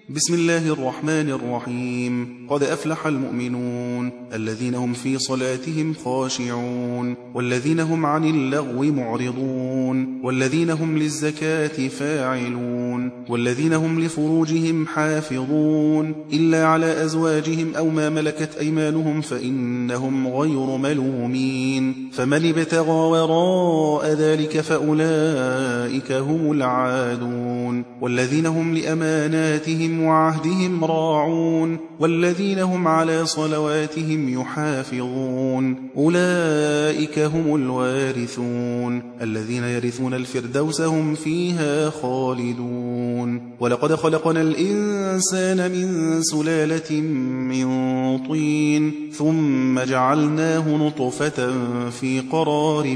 بسم الله الرحمن الرحيم. قد أفلح المؤمنون الذين هم في صلاتهم خاشعون والذين هم عن اللغو معرضون والذين هم للزكاة فاعلون والذين هم لفروجهم حافظون إلا على أزواجهم أو ما ملكت أيمانهم فإنهم غير ملومين، فمن ابتغى وراء ذلك فأولئك هم العادون. والذين هم لأماناتهم وعهدهم راعون والذين هم على صلواتهم يحافظون أولئك هم الوارثون الذين يرثون الفردوس هم فيها خالدون. ولقد خلقنا الإنسان من سلالة من طين ثم جعلناه نطفة في قرار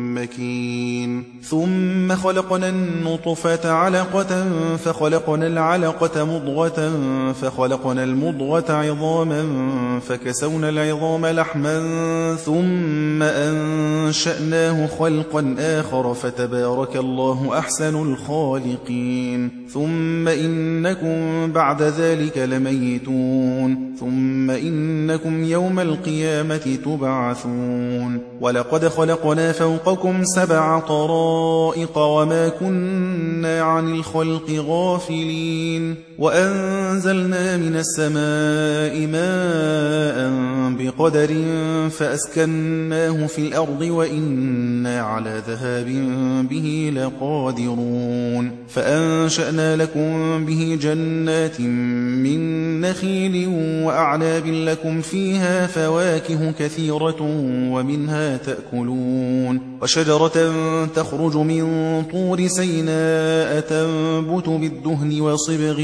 مكين ثم خلقنا النطفة علقة فخلقنا العلقة مضغة فخلقنا المضغة عظاما فكسونا العظام لحما ثم أنشأناه خلقا آخر فتبارك الله أحسن الخالقين. ثم إنكم بعد ذلك لميتون ثم إنكم يوم القيامة تبعثون. ولقد خلقنا فوقكم 7 طرائق وما كنا عن الخلق غافلين وأنزلنا من السماء ماء بقدر فأسكناه في الأرض وإنا على ذهاب به لقادرون. فأنشأنا لكم به جنات من نخيل وأعناب لكم فيها فواكه كثيرة ومنها تأكلون وشجرة تخرج من طور سيناء تنبت بالدهن وصبغ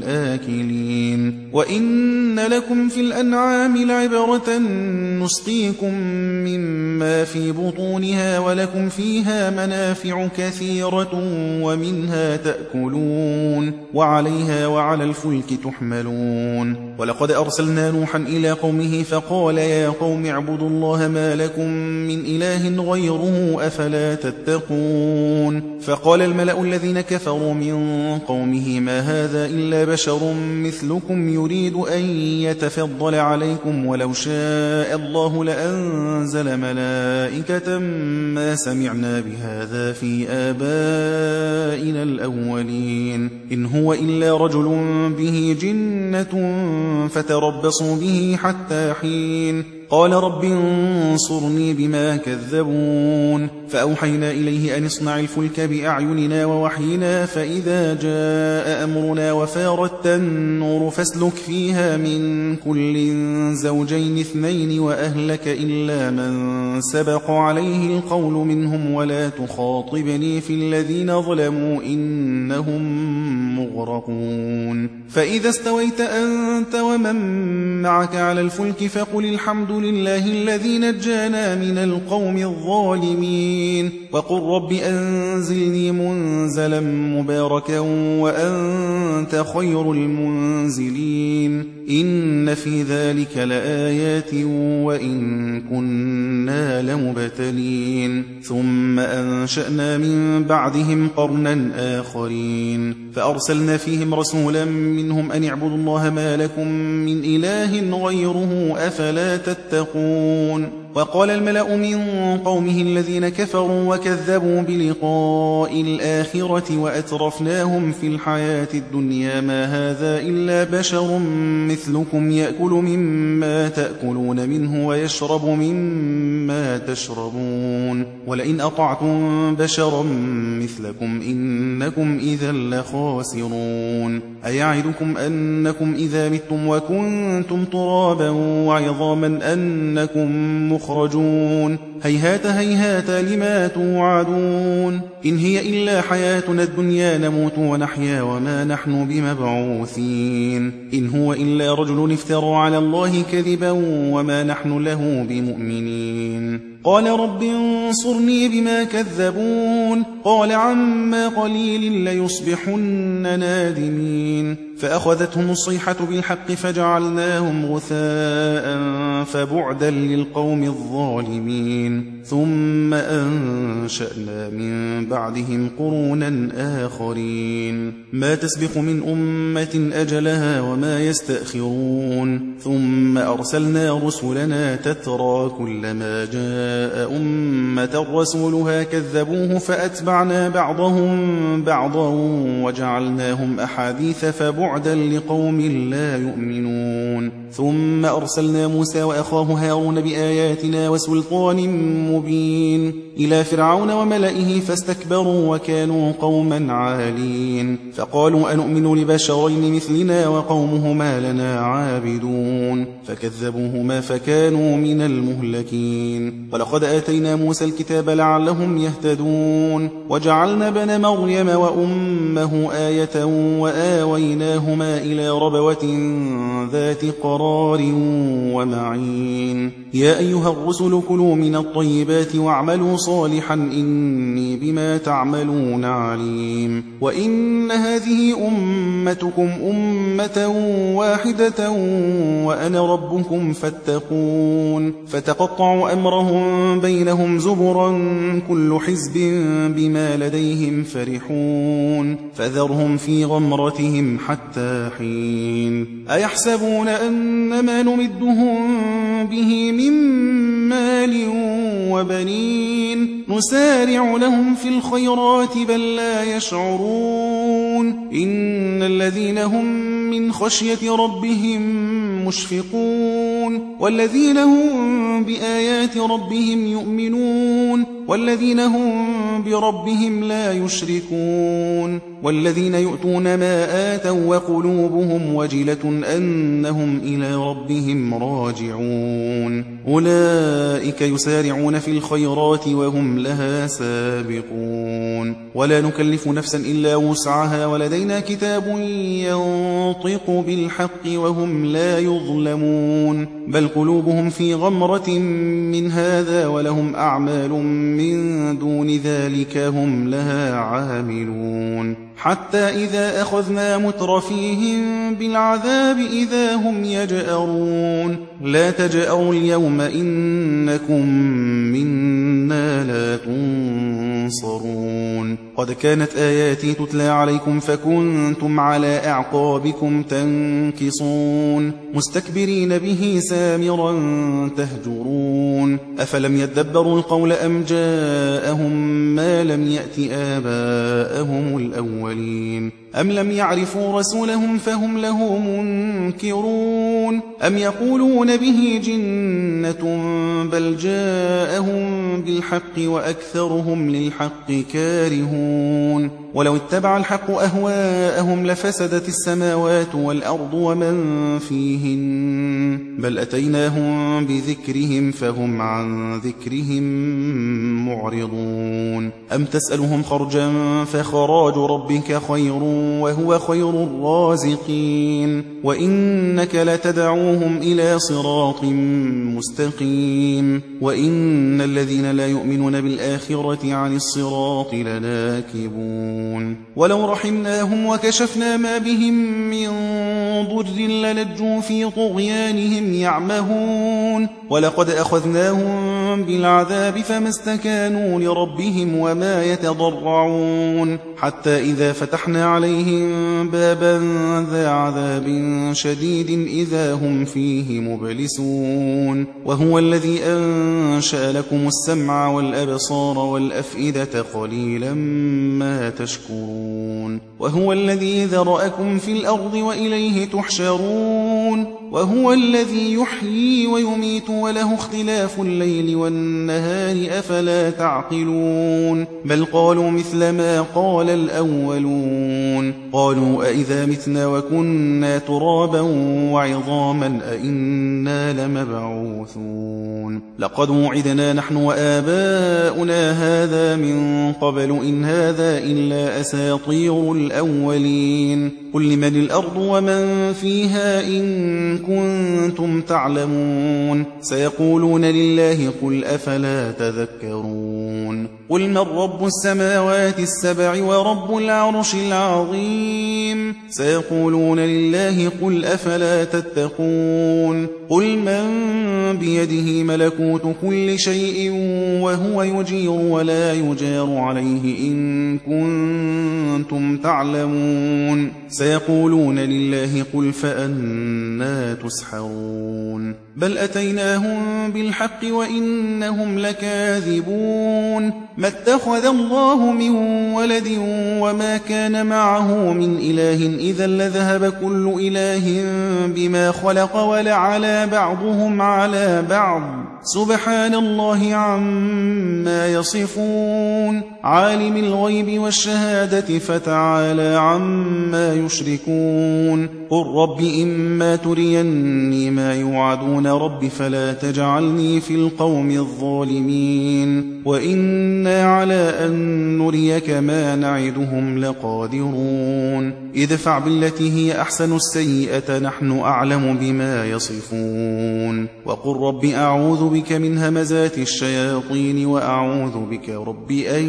للآكلين. وإن لكم في الأنعام لعبرة نسقيكم مما في بطونها ولكم فيها منافع كثيرة ومنها تأكلون وعليها وعلى الفلك تحملون. ولقد أرسلنا نوحا إلى قومه فقال يا قوم اعبدوا الله ما لكم من إله غيره أفلا تتقون. فقال الملأ الذين كفروا من قومه ما هذا إلا بشر مثلكم يريد أن يتفضل عليكم ولو شاء الله لأنزل ملائكة ما سمعنا بهذا في آبائنا الأولين إن هو إلا رجل به جنة فتربصوا به حتى حين. قال رب انصرني بما كذبون. فأوحينا إليه أن اصنع الفلك بأعيننا ووحينا فإذا جاء أمرنا وفارت النور فاسلك فيها من كل زوجين 2 وأهلك إلا من سبق عليه القول منهم ولا تخاطبني في الذين ظلموا إنهم مغرقون. فإذا استويت أنت ومن معك على الفلك فقل الحمد لله الذي نجانا من القوم الظالمين وقل رب أنزلني منزلا مباركا وأنت خير المنزلين. إن في ذلك لآيات وإن كنا لمبتلين. ثم أنشأنا من بعدهم قرنا آخرين فأرسلنا فيهم رسولا منهم أن اعبدوا الله ما لكم من إله غيره أفلا تتقون. وقال الملأ من قومه الذين كفروا وكذبوا بلقاء الآخرة وأترفناهم في الحياة الدنيا ما هذا إلا بشر مثلكم يأكل مما تأكلون منه ويشرب مما تشربون ولئن أطعتم بشرا مثلكم إنكم إذا لخاسرون. أيعدكم أنكم إذا متم وكنتم ترابا وعظاما أنكم مخرجون هيهات هيهات لما توعدون. إن هي إلا حياتنا الدنيا نموت ونحيا وما نحن بمبعوثين. إن هو إلا رجل افترى على الله كذبا وما نحن له بمؤمنين. قال رب انصرني بما كذبون. قال عما قليل ليصبحن نادمين. فأخذتهم الصيحة بالحق فجعلناهم غثاء فبعدا للقوم الظالمين. ثم أنشأنا من بعدهم قرونا آخرين ما تسبق من أمة أجلها وما يستأخرون ثم أرسلنا رسلنا تترى كلما جاء أمة رسولها كذبوه فأتبعنا بعضهم بعضا وجعلناهم أحاديث فبعدا لقوم لا يؤمنون ثم أرسلنا موسى وأخاه هارون بآياتنا وسلطان مبين إلى فرعون وملئه فاستكبروا وكانوا قوما عالين فقالوا أنؤمن لبشرين مثلنا وقومهما لنا عابدون فكذبوهما فكانوا من المهلكين ولقد آتينا موسى الكتاب لعلهم يهتدون وجعلنا بن مريم وأمه آية وآويناهما إلى ربوة ذات قرار ومعين يا أيها الرسل كلوا من الطيبات واعملوا صالحا إني بما تعملون عليم وإن هذه أمتكم أمة واحدة وأنا ربكم فاتقون فتقطعوا أمرهم بينهم زبرا كل حزب بما لديهم فرحون فذرهم في غمرتهم حتى حين أيحسبون أنما نمدهم به من مال وبنين نسارع لهم في الخيرات بل لا يشعرون إن الذين هم من خشية ربهم مشفقون والذين هم بآيات ربهم يؤمنون والذين هم بربهم لا يشركون والذين يؤتون ما آتوا وقلوبهم وجلة أنهم إلى ربهم راجعون أولئك يسارعون في الخيرات وهم لها سابقون ولا نكلف نفسا إلا وسعها ولدينا كتاب ينطق بالحق وهم لا يظلمون بل قلوبهم في غمرة من هذا ولهم أعمال من دون ذلك هم لها عاملون حتى إذا أخذنا مترفيهم بالعذاب إذا هم يجأرون لا تجأروا اليوم إنكم منا لا تنصرون قد كانت آياتي تتلى عليكم فكنتم على أعقابكم تنكصون مستكبرين به سامرا تهجرون أفلم يدبروا القول أم جاءهم ما لم يأت آباءهم الأولين أم لم يعرفوا رسولهم فهم له منكرون أم يقولون به جنة بل جاءهم بالحق وأكثرهم للحق كارهون ولو اتبع الحق أهواءهم لفسدت السماوات والأرض ومن فيهن بل أتيناهم بذكرهم فهم عن ذكرهم معرضون أم تسألهم خرجا فخراج ربك خير وهو خير الرازقين وإنك لتدعوهم إلى صراط مستقيم وإن الذين لا يؤمنون بالآخرة عن الصراط لناكبون ولو رحمناهم وكشفنا ما بهم من ضر للجوا في طغيانهم يعمهون ولقد أخذناهم بالعذاب فما استكانوا لربهم وما يتضرعون حتى إذا فتحنا عليهم بابا ذا عذاب شديد إذا هم فيه مبلسون وهو الذي أنشأ لكم السمع والأبصار والأفئدة قليلا ما تشكرون وهو الذي ذرأكم في الأرض وإليه تحشرون وهو الذي يحيي ويميت وله اختلاف الليل والنهار أفلا تعقلون بل قالوا مثل ما قال الأولون قالوا أئذا متنا وكنا ترابا وعظاما أئنا لمبعوثون لقد وعدنا نحن وآباؤنا هذا من قبل إن هذا إلا أساطير الأولين قل لمن الأرض ومن فيها إن كنتم تعلمون سيقولون لله قل أفلا تذكرون قل من رب السماوات السبع ورب العرش العظيم سيقولون لله قل أفلا تتقون قل من بيده ملكوت كل شيء وهو يجير ولا يجار عليه إن كنتم تعلمون سيقولون لله قل فأنى تسحرون بل أتيناهم بالحق وإنهم لكاذبون ما اتخذ الله من ولد وما كان معه من إله إذا لذهب كل إله بما خلق ولعلى بعضهم على بعض سبحان الله عما يصفون عالم الغيب والشهادة فتعالى عما يشركون قل رب إما تريني ما يوعدون رب فلا تجعلني في القوم الظالمين وإنا على أن نريك ما نعدهم لقادرون ادفع بالتي هي أحسن السيئة نحن أعلم بما يصفون وقل رب أعوذ بك من همزات الشياطين وأعوذ بك رب أن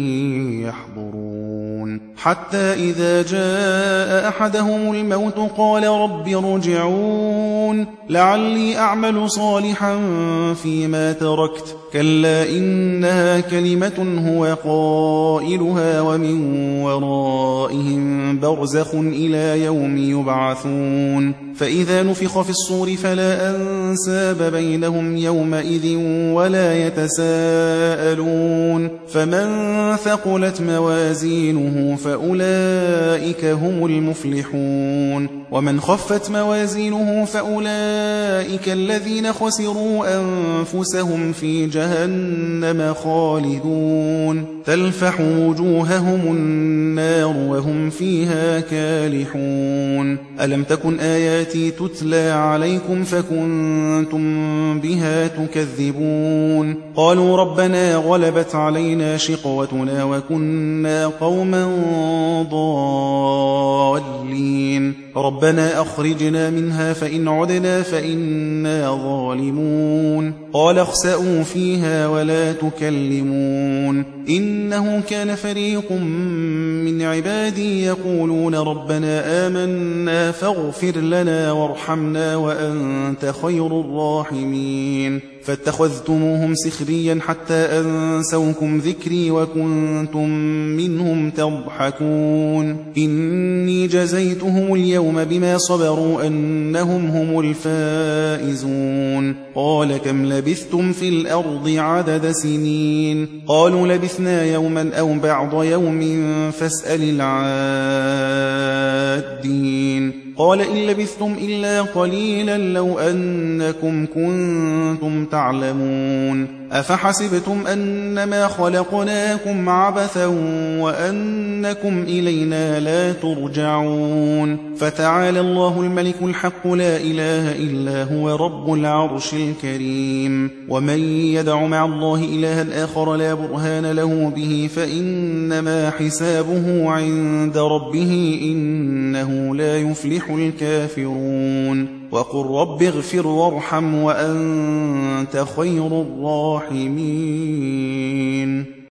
يحضرون حتى إذا جاء أحدهم الموت قال رب ارجعون لعلي أعمل صالحا فيما تركت كلا إنها كلمة هو قائلها ومن ورائهم برزخ إلى يوم يبعثون فإذا نفخ في الصور فلا أنساب بينهم يومئذ ولا يتساءلون فمن ثقلت موازينه فأولئك هم المفلحون ومن خفت موازينه فأولئك الذين خسروا أنفسهم في جهنم خالدون تلفح وجوههم النار وهم فيها كالحون ألم تكن آياتي تتلى عليكم فكنتم بها تكذبون قالوا ربنا غلبت علينا شقوتنا وكنا قوما ضالين ربنا أخرجنا منها فإن عدنا فإنا ظالمون قال اخسئوا فيها ولا تكلمون إنه كان فريق من عبادي يقولون ربنا آمنا فاغفر لنا وارحمنا وأنت خير الراحمين فاتخذتموهم سخريا حتى أنسوكم ذكري وكنتم منهم تضحكون إني جزيتهم اليوم بما صبروا أنهم هم الفائزون قال كم لبثتم في الأرض عدد سنين قالوا لبثنا يوما أو بعض يوم فاسأل العادين قال إن لبثتم إلا قليلا لو أنكم كنتم تعلمون أفحسبتم أنما خلقناكم عبثا وأنكم إلينا لا ترجعون فتعالى الله الملك الحق لا إله إلا هو رب العرش الكريم ومن يدع مع الله إلها آخر لا برهان له به فإنما حسابه عند ربه إنه لا يفلح الكافرون وقل رب اغفر وارحم وأنت خير الراحمين